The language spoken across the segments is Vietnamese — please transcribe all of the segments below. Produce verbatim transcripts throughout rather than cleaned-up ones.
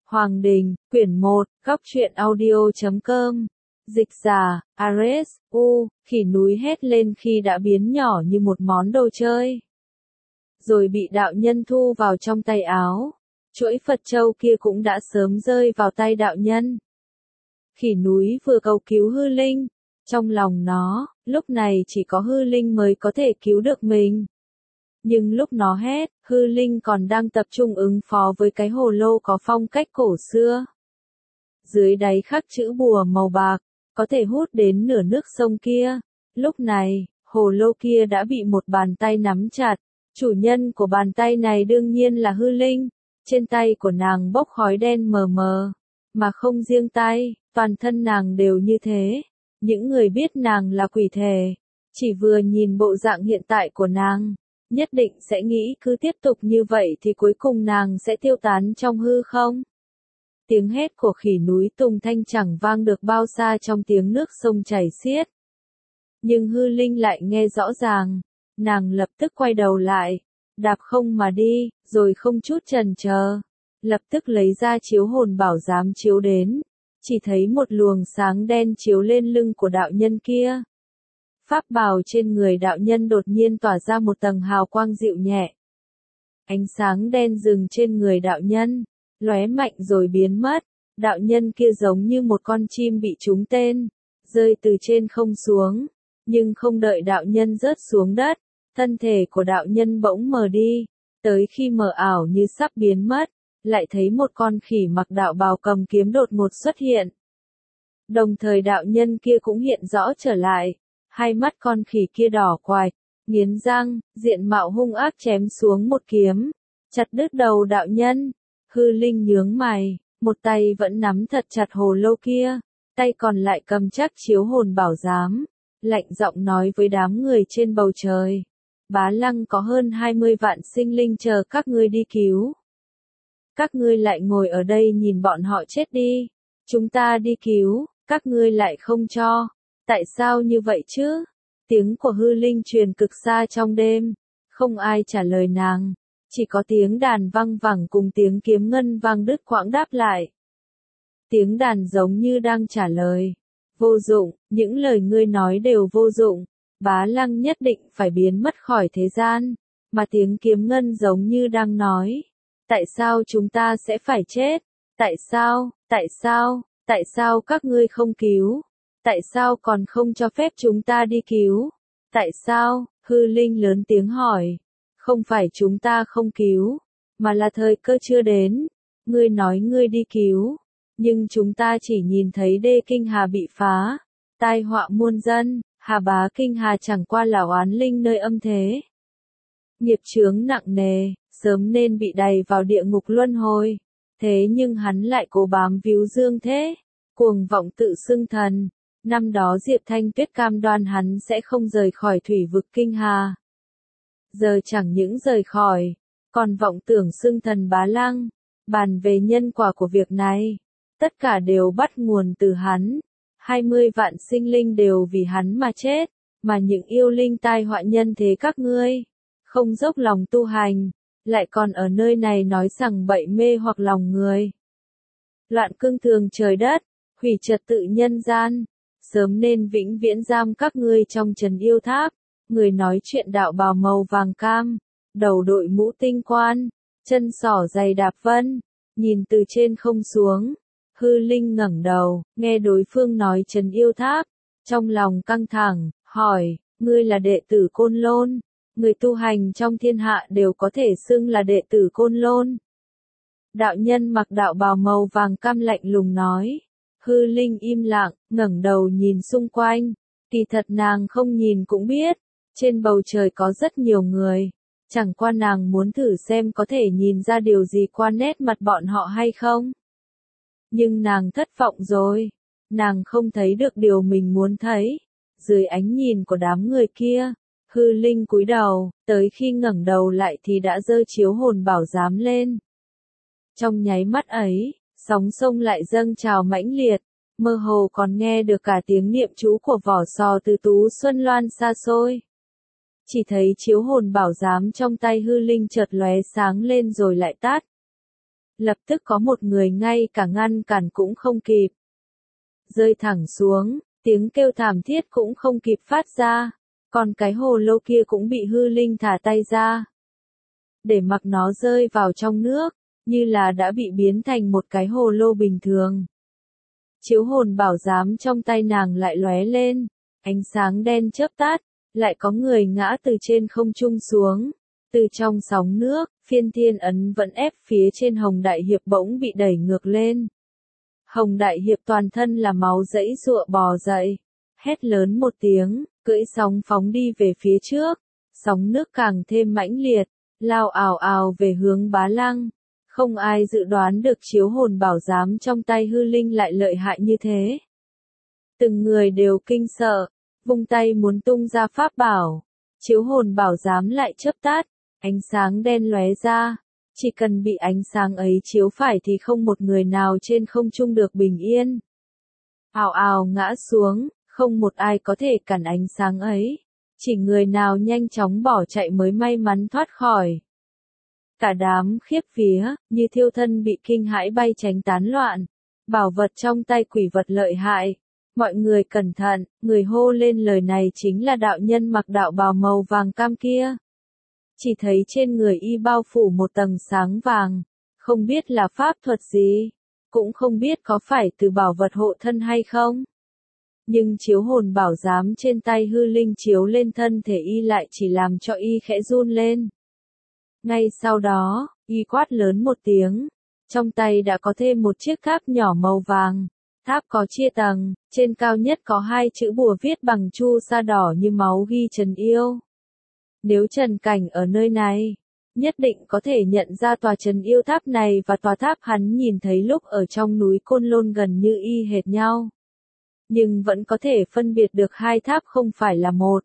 Hoàng Đình, quyển một, góc truyện audio chấm com. Dịch giả, Ares, U, khỉ núi hét lên khi đã biến nhỏ như một món đồ chơi. Rồi bị đạo nhân thu vào trong tay áo. Chuỗi Phật châu kia cũng đã sớm rơi vào tay đạo nhân. Khỉ núi vừa cầu cứu hư linh. Trong lòng nó, lúc này chỉ có hư linh mới có thể cứu được mình. Nhưng lúc nó hét, hư linh còn đang tập trung ứng phó với cái hồ lô có phong cách cổ xưa. Dưới đáy khắc chữ bùa màu bạc, có thể hút đến nửa nước sông kia. Lúc này, hồ lô kia đã bị một bàn tay nắm chặt. Chủ nhân của bàn tay này đương nhiên là hư linh. Trên tay của nàng bốc khói đen mờ mờ. Mà không riêng tay, toàn thân nàng đều như thế. Những người biết nàng là quỷ thể, chỉ vừa nhìn bộ dạng hiện tại của nàng, nhất định sẽ nghĩ cứ tiếp tục như vậy thì cuối cùng nàng sẽ tiêu tán trong hư không. Tiếng hét của khỉ núi Tùng Thanh chẳng vang được bao xa trong tiếng nước sông chảy xiết. Nhưng hư linh lại nghe rõ ràng, nàng lập tức quay đầu lại, đạp không mà đi, rồi không chút chần chờ, lập tức lấy ra chiếu hồn bảo giám chiếu đến. Chỉ thấy một luồng sáng đen chiếu lên lưng của đạo nhân kia. Pháp bào trên người đạo nhân đột nhiên tỏa ra một tầng hào quang dịu nhẹ. Ánh sáng đen dừng trên người đạo nhân, lóe mạnh rồi biến mất. Đạo nhân kia giống như một con chim bị trúng tên, rơi từ trên không xuống. Nhưng không đợi đạo nhân rớt xuống đất, thân thể của đạo nhân bỗng mờ đi, tới khi mờ ảo như sắp biến mất. Lại thấy một con khỉ mặc đạo bào cầm kiếm đột ngột xuất hiện. Đồng thời đạo nhân kia cũng hiện rõ trở lại, hai mắt con khỉ kia đỏ quạch, nghiến răng, diện mạo hung ác chém xuống một kiếm, chặt đứt đầu đạo nhân. Hư linh nhướng mày, một tay vẫn nắm thật chặt hồ lô kia, tay còn lại cầm chắc chiếu hồn bảo giám, lạnh giọng nói với đám người trên bầu trời. Bá Lăng có hơn hai mươi vạn sinh linh chờ các ngươi đi cứu. Các ngươi lại ngồi ở đây nhìn bọn họ chết đi. Chúng ta đi cứu, các ngươi lại không cho. Tại sao như vậy chứ? Tiếng của hư linh truyền cực xa trong đêm. Không ai trả lời nàng. Chỉ có tiếng đàn vang vẳng cùng tiếng kiếm ngân vang đứt quãng đáp lại. Tiếng đàn giống như đang trả lời. Vô dụng, những lời ngươi nói đều vô dụng. Bá Lăng nhất định phải biến mất khỏi thế gian. Mà tiếng kiếm ngân giống như đang nói. Tại sao chúng ta sẽ phải chết? Tại sao, tại sao, tại sao các ngươi không cứu? Tại sao còn không cho phép chúng ta đi cứu? Tại sao? Hư linh lớn tiếng hỏi. Không phải chúng ta không cứu, mà là thời cơ chưa đến. Ngươi nói ngươi đi cứu, nhưng chúng ta chỉ nhìn thấy đê kinh hà bị phá, tai họa muôn dân, Hà Bá kinh hà chẳng qua là oán linh nơi âm thế. Nghiệp chướng nặng nề, sớm nên bị đày vào địa ngục luân hồi. Thế nhưng hắn lại cố bám víu dương thế, cuồng vọng tự xưng thần. Năm đó Diệp Thanh Tuyết cam đoan hắn sẽ không rời khỏi thủy vực kinh hà. Giờ chẳng những rời khỏi, còn vọng tưởng xưng thần Bá Lăng. Bàn về nhân quả của việc này, tất cả đều bắt nguồn từ hắn. hai mươi vạn sinh linh đều vì hắn mà chết, mà những yêu linh tai họa nhân thế các ngươi không dốc lòng tu hành, lại còn ở nơi này nói rằng bậy mê hoặc lòng người. Loạn cương thường trời đất, hủy trật tự nhân gian, sớm nên vĩnh viễn giam các ngươi trong trần yêu tháp. Người nói chuyện đạo bào màu vàng cam, đầu đội mũ tinh quan, chân sỏ giày đạp vân, nhìn từ trên không xuống. Hư linh ngẩng đầu, nghe đối phương nói trần yêu tháp, trong lòng căng thẳng, hỏi, ngươi là đệ tử Côn Lôn? Người tu hành trong thiên hạ đều có thể xưng là đệ tử Côn Lôn. Đạo nhân mặc đạo bào màu vàng cam lạnh lùng nói. Hư linh im lặng, ngẩng đầu nhìn xung quanh. Kỳ thật nàng không nhìn cũng biết, trên bầu trời có rất nhiều người. Chẳng qua nàng muốn thử xem có thể nhìn ra điều gì qua nét mặt bọn họ hay không. Nhưng nàng thất vọng rồi. Nàng không thấy được điều mình muốn thấy. Dưới ánh nhìn của đám người kia, hư linh cúi đầu, tới khi ngẩng đầu lại thì đã giơ chiếu hồn bảo giám lên. Trong nháy mắt ấy, sóng sông lại dâng trào mãnh liệt, mơ hồ còn nghe được cả tiếng niệm chú của vỏ sò từ Tú Xuân Loan xa xôi. Chỉ thấy chiếu hồn bảo giám trong tay hư linh chợt lóe sáng lên rồi lại tắt. lập tức có một người ngay cả ngăn cản cũng không kịp. Rơi thẳng xuống, tiếng kêu thảm thiết cũng không kịp phát ra, còn cái hồ lô kia cũng bị hư linh thả tay ra. Để mặc nó rơi vào trong nước, như là đã bị biến thành một cái hồ lô bình thường. Chiếu hồn bảo giám trong tay nàng lại lóe lên, ánh sáng đen chớp tắt, lại có người ngã từ trên không trung xuống. Từ trong sóng nước, phiên thiên ấn vẫn ép phía trên Hồng Đại Hiệp bỗng bị đẩy ngược lên. Hồng Đại Hiệp toàn thân là máu giãy giụa bò dậy, hét lớn một tiếng, cưỡi sóng phóng đi về phía trước, sóng nước càng thêm mãnh liệt, lao ào ào về hướng Bá Lăng. Không ai dự đoán được chiếu hồn bảo giám trong tay hư linh lại lợi hại như thế. Từng người đều kinh sợ, vung tay muốn tung ra pháp bảo, chiếu hồn bảo giám lại chớp tắt, ánh sáng đen lóe ra, chỉ cần bị ánh sáng ấy chiếu phải thì không một người nào trên không trung được bình yên. Ào ào ngã xuống, không một ai có thể cản ánh sáng ấy, chỉ người nào nhanh chóng bỏ chạy mới may mắn thoát khỏi. Cả đám khiếp vía, như thiêu thân bị kinh hãi bay tránh tán loạn. Bảo vật trong tay quỷ vật lợi hại. Mọi người cẩn thận, người hô lên lời này chính là đạo nhân mặc đạo bào màu vàng cam kia. Chỉ thấy trên người y bao phủ một tầng sáng vàng, không biết là pháp thuật gì, cũng không biết có phải từ bảo vật hộ thân hay không. Nhưng chiếu hồn bảo giám trên tay hư linh chiếu lên thân thể y lại chỉ làm cho y khẽ run lên. Ngay sau đó, y quát lớn một tiếng, trong tay đã có thêm một chiếc tháp nhỏ màu vàng. Tháp có chia tầng, trên cao nhất có hai chữ bùa viết bằng chu sa đỏ như máu ghi Trần Yêu. Nếu Trần Cảnh ở nơi này, nhất định có thể nhận ra tòa Trần Yêu tháp này và tòa tháp hắn nhìn thấy lúc ở trong núi Côn Lôn gần như y hệt nhau. Nhưng vẫn có thể phân biệt được hai tháp không phải là một.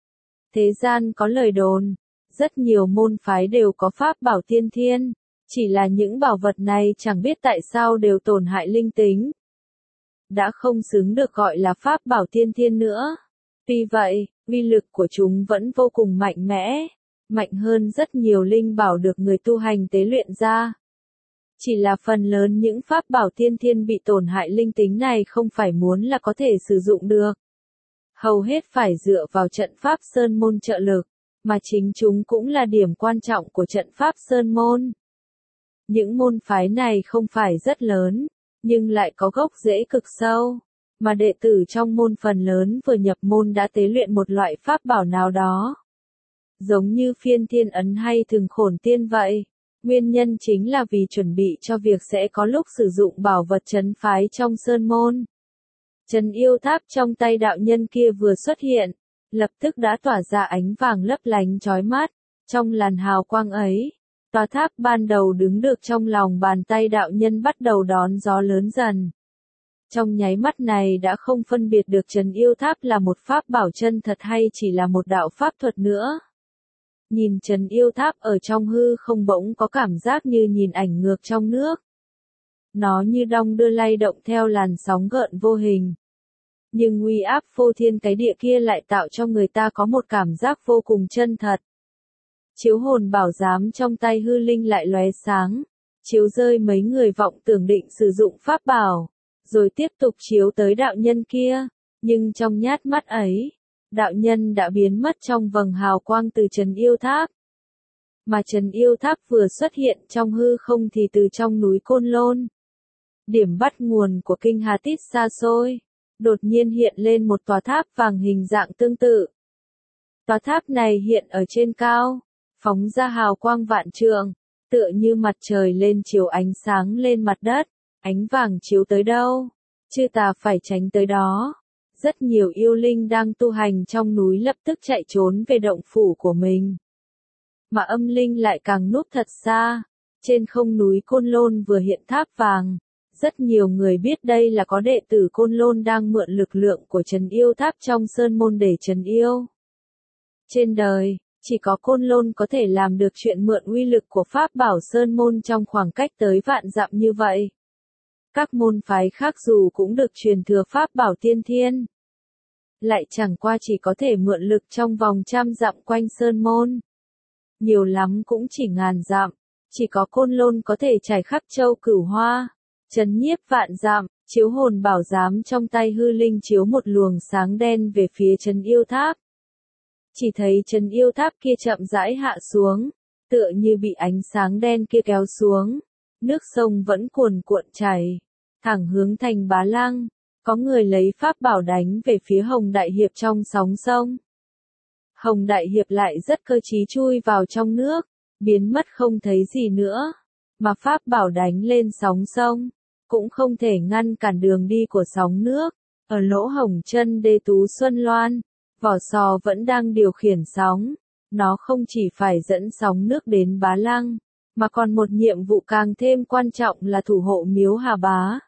Thế gian có lời đồn, rất nhiều môn phái đều có pháp bảo tiên thiên, chỉ là những bảo vật này chẳng biết tại sao đều tổn hại linh tính. Đã không xứng được gọi là pháp bảo tiên thiên nữa. Tuy vậy, uy lực của chúng vẫn vô cùng mạnh mẽ, mạnh hơn rất nhiều linh bảo được người tu hành tế luyện ra. Chỉ là phần lớn những pháp bảo tiên thiên bị tổn hại linh tính này không phải muốn là có thể sử dụng được. Hầu hết phải dựa vào trận pháp sơn môn trợ lực, mà chính chúng cũng là điểm quan trọng của trận pháp sơn môn. Những môn phái này không phải rất lớn, nhưng lại có gốc rễ cực sâu, mà đệ tử trong môn phần lớn vừa nhập môn đã tế luyện một loại pháp bảo nào đó. Giống như phiên thiên ấn hay thường khổn tiên vậy, nguyên nhân chính là vì chuẩn bị cho việc sẽ có lúc sử dụng bảo vật trấn phái trong sơn môn. Trần Yêu tháp trong tay đạo nhân kia vừa xuất hiện, lập tức đã tỏa ra ánh vàng lấp lánh chói mắt, trong làn hào quang ấy. Tòa tháp ban đầu đứng được trong lòng bàn tay đạo nhân bắt đầu đón gió lớn dần. Trong nháy mắt này đã không phân biệt được Trần Yêu tháp là một pháp bảo chân thật hay chỉ là một đạo pháp thuật nữa. Nhìn Trần Yêu tháp ở trong hư không bỗng có cảm giác như nhìn ảnh ngược trong nước. Nó như đong đưa lay động theo làn sóng gợn vô hình. Nhưng uy áp phô thiên cái địa kia lại tạo cho người ta có một cảm giác vô cùng chân thật. Chiếu hồn bảo giám trong tay hư linh lại lóe sáng, chiếu rơi mấy người vọng tưởng định sử dụng pháp bảo, rồi tiếp tục chiếu tới đạo nhân kia, nhưng trong nhát mắt ấy, đạo nhân đã biến mất trong vầng hào quang từ Trần Yêu tháp. Mà Trần Yêu tháp vừa xuất hiện trong hư không thì từ trong núi Côn Lôn, điểm bắt nguồn của kinh Hà Tít xa xôi, đột nhiên hiện lên một tòa tháp vàng hình dạng tương tự. Tòa tháp này hiện ở trên cao, phóng ra hào quang vạn trượng, tựa như mặt trời lên chiếu ánh sáng lên mặt đất, ánh vàng chiếu tới đâu, chư tà phải tránh tới đó. Rất nhiều yêu linh đang tu hành trong núi lập tức chạy trốn về động phủ của mình. Mà âm linh lại càng núp thật xa, trên không núi Côn Lôn vừa hiện tháp vàng. Rất nhiều người biết đây là có đệ tử Côn Lôn đang mượn lực lượng của Trần Yêu tháp trong sơn môn để trấn yêu. Trên đời, chỉ có Côn Lôn có thể làm được chuyện mượn uy lực của pháp bảo sơn môn trong khoảng cách tới vạn dặm như vậy. Các môn phái khác dù cũng được truyền thừa pháp bảo tiên thiên, lại chẳng qua chỉ có thể mượn lực trong vòng trăm dặm quanh sơn môn. Nhiều lắm cũng chỉ ngàn dặm, Chỉ có Côn Lôn có thể trải khắp châu Cửu Hoa, chấn nhiếp vạn dặm, chiếu hồn bảo giám trong tay hư linh chiếu một luồng sáng đen về phía Trấn Yêu Tháp. Chỉ thấy Trấn Yêu Tháp kia chậm rãi hạ xuống, tựa như bị ánh sáng đen kia kéo xuống, nước sông vẫn cuồn cuộn chảy, thẳng hướng thành Bá Lăng, có người lấy pháp bảo đánh về phía Hồng Đại Hiệp trong sóng sông. Hồng Đại Hiệp lại rất cơ trí chui vào trong nước, biến mất không thấy gì nữa, mà pháp bảo đánh lên sóng sông, cũng không thể ngăn cản đường đi của sóng nước. Ở lỗ hổng chân đê Tú Xuân Loan, vỏ sò vẫn đang điều khiển sóng, nó không chỉ phải dẫn sóng nước đến Bá Lăng, mà còn một nhiệm vụ càng thêm quan trọng là thủ hộ miếu Hà Bá.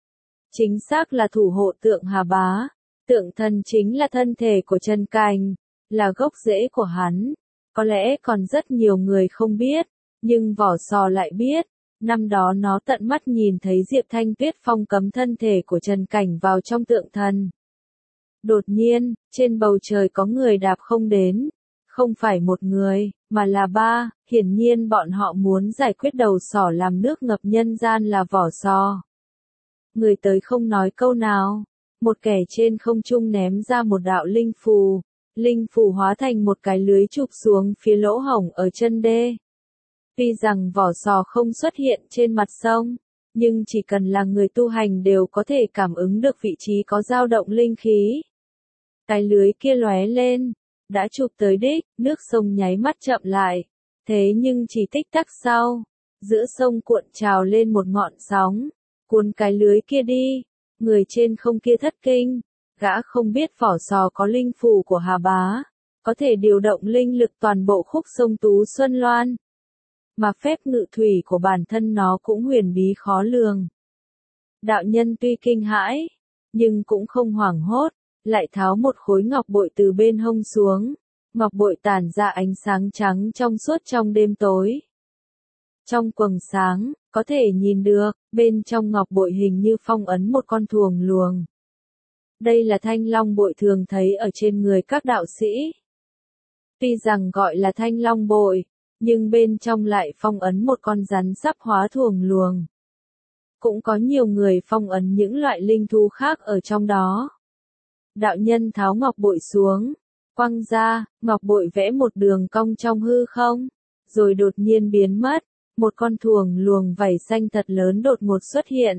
Chính xác là thủ hộ tượng Hà Bá, tượng thần chính là thân thể của Trần Cảnh, là gốc rễ của hắn. Có lẽ còn rất nhiều người không biết, nhưng vỏ sò lại biết, năm đó nó tận mắt nhìn thấy Diệp Thanh Tuyết phong cấm thân thể của Trần Cảnh vào trong tượng thần. Đột nhiên, trên bầu trời có người đạp không đến, không phải một người, mà là ba, hiển nhiên bọn họ muốn giải quyết đầu sỏ làm nước ngập nhân gian là vỏ sò. Người tới không nói câu nào, một kẻ trên không trung ném ra một đạo linh phù, linh phù hóa thành một cái lưới chụp xuống phía lỗ hổng ở chân đê. Tuy rằng vỏ sò không xuất hiện trên mặt sông, nhưng chỉ cần là người tu hành đều có thể cảm ứng được vị trí có dao động linh khí. Cái lưới kia lóe lên, đã chụp tới đích, nước sông nháy mắt chậm lại, thế nhưng chỉ tích tắc sau, giữa sông cuộn trào lên một ngọn sóng, cuốn cái lưới kia đi, người trên không kia thất kinh, gã không biết vỏ sò có linh phù của Hà Bá, có thể điều động linh lực toàn bộ khúc sông Tú Xuân Loan. Mà phép ngự thủy của bản thân nó cũng huyền bí khó lường. Đạo nhân tuy kinh hãi, nhưng cũng không hoảng hốt, lại tháo một khối ngọc bội từ bên hông xuống, ngọc bội tản ra ánh sáng trắng trong suốt trong đêm tối. Trong quầng sáng, có thể nhìn được, bên trong ngọc bội hình như phong ấn một con thuồng luồng. Đây là thanh long bội thường thấy ở trên người các đạo sĩ. Tuy rằng gọi là thanh long bội, nhưng bên trong lại phong ấn một con rắn sắp hóa thuồng luồng. Cũng có nhiều người phong ấn những loại linh thú khác ở trong đó. Đạo nhân tháo ngọc bội xuống, quăng ra, ngọc bội vẽ một đường cong trong hư không, rồi đột nhiên biến mất, một con thuồng luồng vảy xanh thật lớn đột ngột xuất hiện.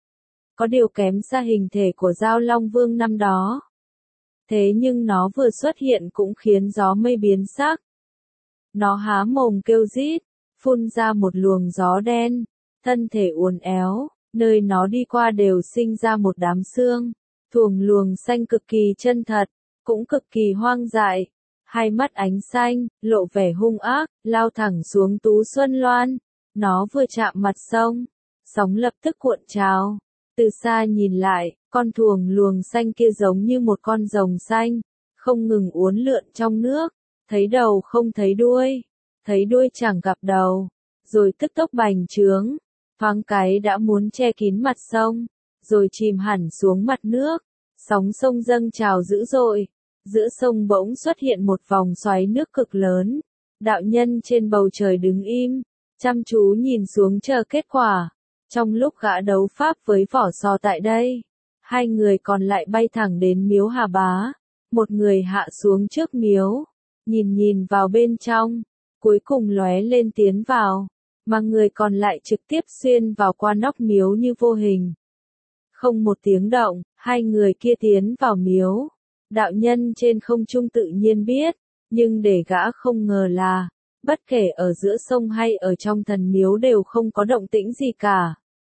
Có điều kém xa hình thể của Giao Long Vương năm đó. Thế nhưng nó vừa xuất hiện cũng khiến gió mây biến sắc. Nó há mồm kêu rít, phun ra một luồng gió đen, thân thể uốn éo, nơi nó đi qua đều sinh ra một đám xương. Thuồng luồng xanh cực kỳ chân thật, cũng cực kỳ hoang dại, hai mắt ánh xanh, lộ vẻ hung ác, lao thẳng xuống Tú Xuân Loan. Nó vừa chạm mặt sông, sóng lập tức cuộn trào. Từ xa nhìn lại, con thuồng luồng xanh kia giống như một con rồng xanh, không ngừng uốn lượn trong nước, thấy đầu không thấy đuôi, thấy đuôi chẳng gặp đầu, rồi tức tốc bành trướng, thoáng cái đã muốn che kín mặt sông, rồi chìm hẳn xuống mặt nước, sóng sông dâng trào dữ dội, giữa sông bỗng xuất hiện một vòng xoáy nước cực lớn, đạo nhân trên bầu trời đứng im, chăm chú nhìn xuống chờ kết quả. Trong lúc gã đấu pháp với vỏ sò tại đây, hai người còn lại bay thẳng đến miếu Hà Bá, một người hạ xuống trước miếu, nhìn nhìn vào bên trong, cuối cùng lóe lên tiến vào, mà người còn lại trực tiếp xuyên vào qua nóc miếu như vô hình. Không một tiếng động, hai người kia tiến vào miếu. Đạo nhân trên không trung tự nhiên biết, nhưng để gã không ngờ là, bất kể ở giữa sông hay ở trong thần miếu đều không có động tĩnh gì cả.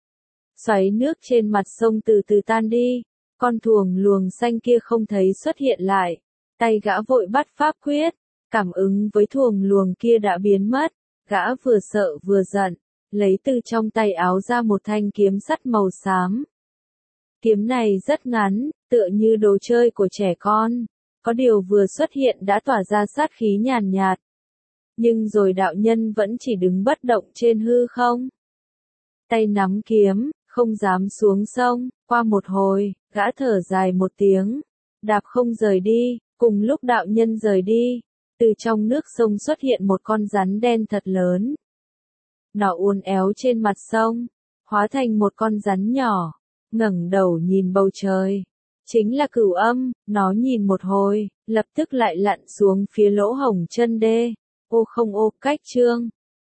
Xoáy nước trên mặt sông từ từ tan đi, con thuồng luồng xanh kia không thấy xuất hiện lại, tay gã vội bắt pháp quyết, cảm ứng với thuồng luồng kia đã biến mất, gã vừa sợ vừa giận, lấy từ trong tay áo ra một thanh kiếm sắt màu xám. Kiếm này rất ngắn, tựa như đồ chơi của trẻ con, có điều vừa xuất hiện đã tỏa ra sát khí nhàn nhạt. Nhưng rồi đạo nhân vẫn chỉ đứng bất động trên hư không. Tay nắm kiếm, không dám xuống sông, qua một hồi, gã thở dài một tiếng, đạp không rời đi, cùng lúc đạo nhân rời đi, từ trong nước sông xuất hiện một con rắn đen thật lớn. Nó uốn éo trên mặt sông, hóa thành một con rắn nhỏ, ngẩng đầu nhìn bầu trời. Chính là Cửu Âm, nó nhìn một hồi, lập tức lại lặn xuống phía lỗ hổng chân đê. Ô không ô, cách chương.